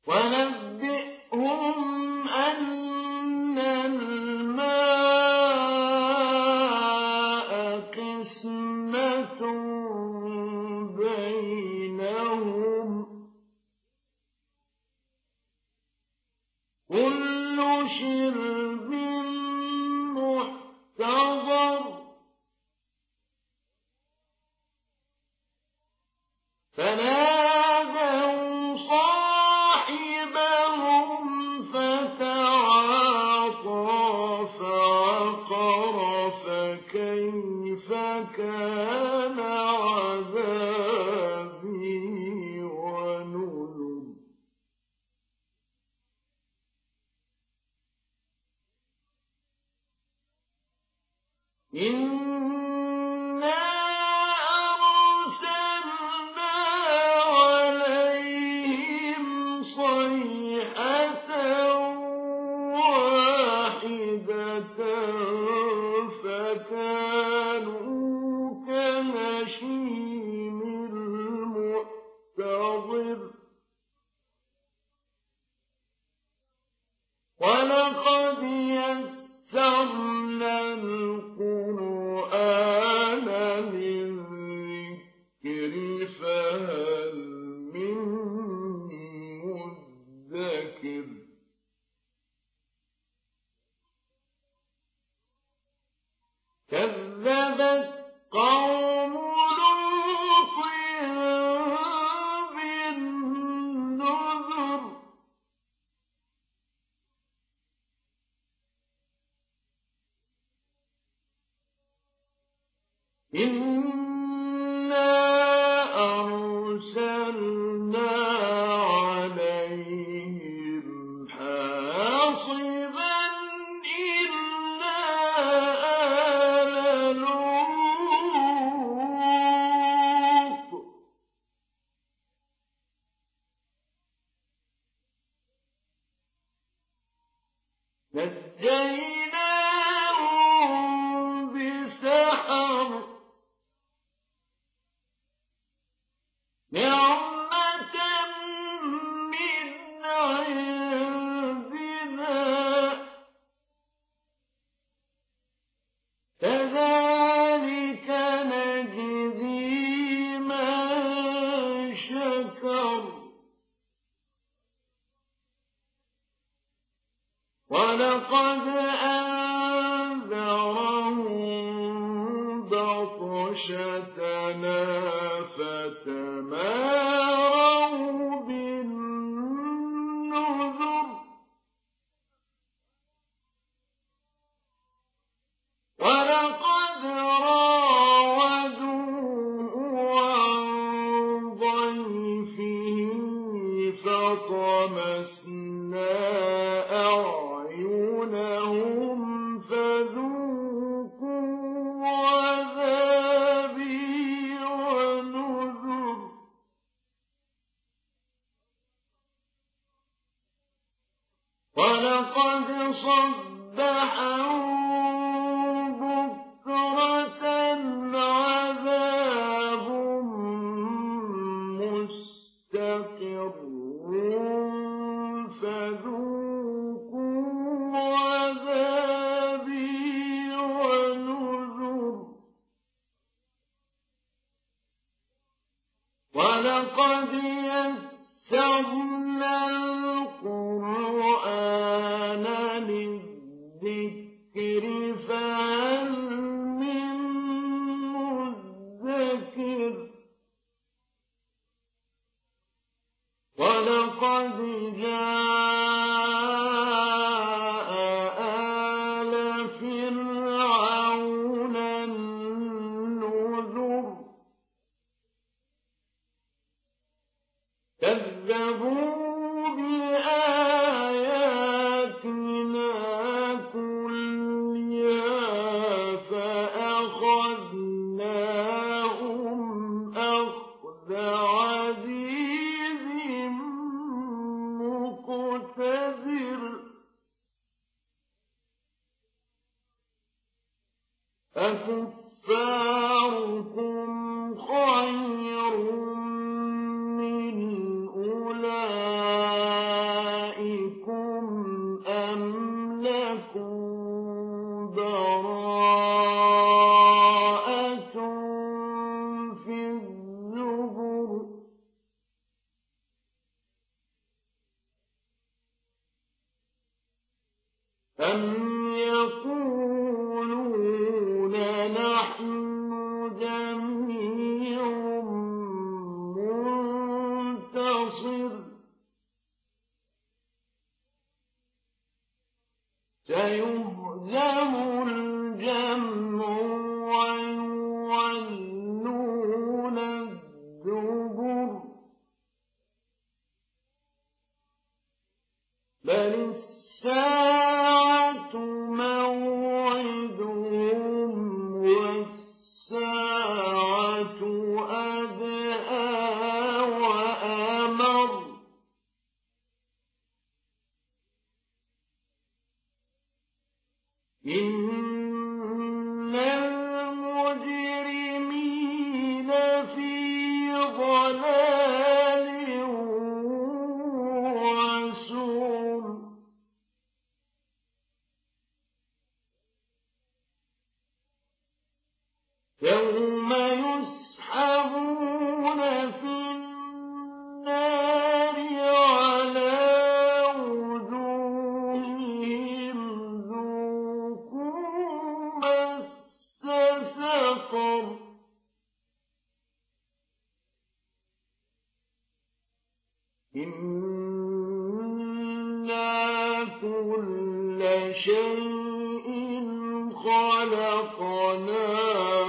ونبئهم أن الماء قسمة بينهم كل شرب محتضر فنادوا صاحبهم فتعاطى فعقر فكيف كان عذابي ونذر إنا أرسلنا عليهم صيحة واحدة فكانوا كهشيم المحتضر ولقد يسرنا القرآن للذكر فهل من مدكر كذبت قوم لوط بالنذر إنا أرسلنا عليهم حاصبا إلا آل لوط نجيناهم بسحر نعمة من عندنا كذلك نجزي من شكر ولقد أنذرهم بطشتنا فتماروا بالنذر ولقد راودوه عن ضيفه فطمسنا أعينهم فذوقوا عذابي ونذر ولقد صبحهم بكرة عذاب مستقر فذوقوا عذابي ونذر ولقد يسرنا القرآن للذكر فهل من مدكر ولقد جاء آل فرعون النذر كذبوا بآياتنا كلها فأخذناهم أخذ عزيز مقتدر أكفاركم خير من أولئك أَمْ يَقُولُونَ نَحْنُ جَمِيعٌ مُّنتَصِرٌ سَيُهْزَمُ الْجَمْعُ وَيُوَلُّونَ الدُّبُرَ بَلِ السَّاعَةُ مَوْعِدُهُمْ وَالسَّاعَةُ أَدْهَىٰ وَأَمَرُّ إِنَّ الْمُجْرِمِينَ فِي ضَلَالٍ وَسُعُرٍ يَوْمَ يُسْحَبُونَ فِي النَّارِ عَلَىٰ وُجُوهِهِمْ ذُوقُوا مَسَّ سَقَرَ إِنَّا كُلَّ شَيْءٍ خَلَقْنَاهُ